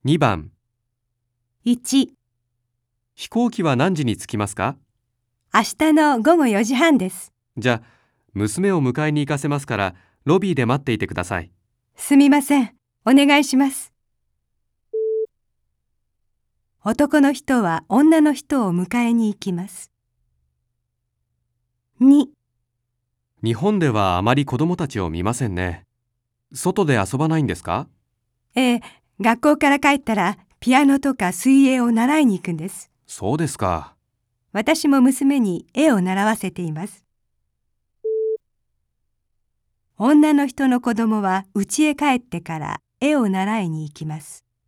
2番、 1、 飛行機は何時に着きますか？ 明日の午後4時半です。 じゃあ、娘を迎えに行かせますから、ロビーで待っていてください。 すみません。お願いします。男の人は女の人を迎えに行きます。2、 日本ではあまり子供たちを見ませんね。外で遊ばないんですか？ 学校から帰ったらピアノとか水泳を習いに行くんです。 そうですか。 私も娘に絵を習わせています。女の人の子供は家へ帰ってから絵を習いに行きます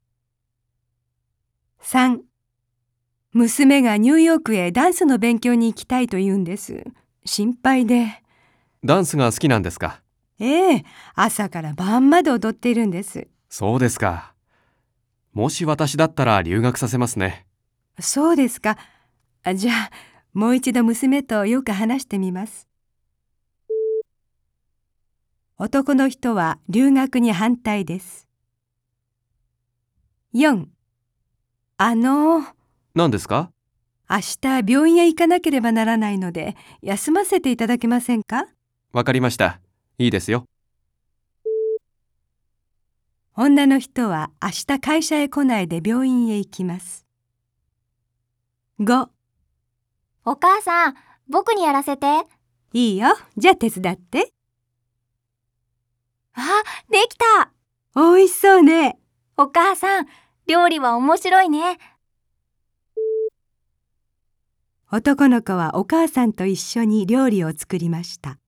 。3、娘がニューヨークへダンスの勉強に行きたいと言うんです。心配で。 ダンスが好きなんですか？ 朝から晩まで踊っているんです。 そうですか。もし私だったら留学させますね。 そうですか。じゃあ、もう一度娘とよく話してみます。男の人は留学に反対です。4、 何ですか？ 明日病院へ行かなければならないので、休ませていただけませんか？ わかりました。いいですよ。 女の人は明日会社へ来ないで病院へ行きます。5、 お母さん、僕にやらせて。 いいよ。じゃあ手伝って。 あ、できた。 おいしそうね。 お母さん、料理は面白いね。 男の子はお母さんと一緒に料理を作りました。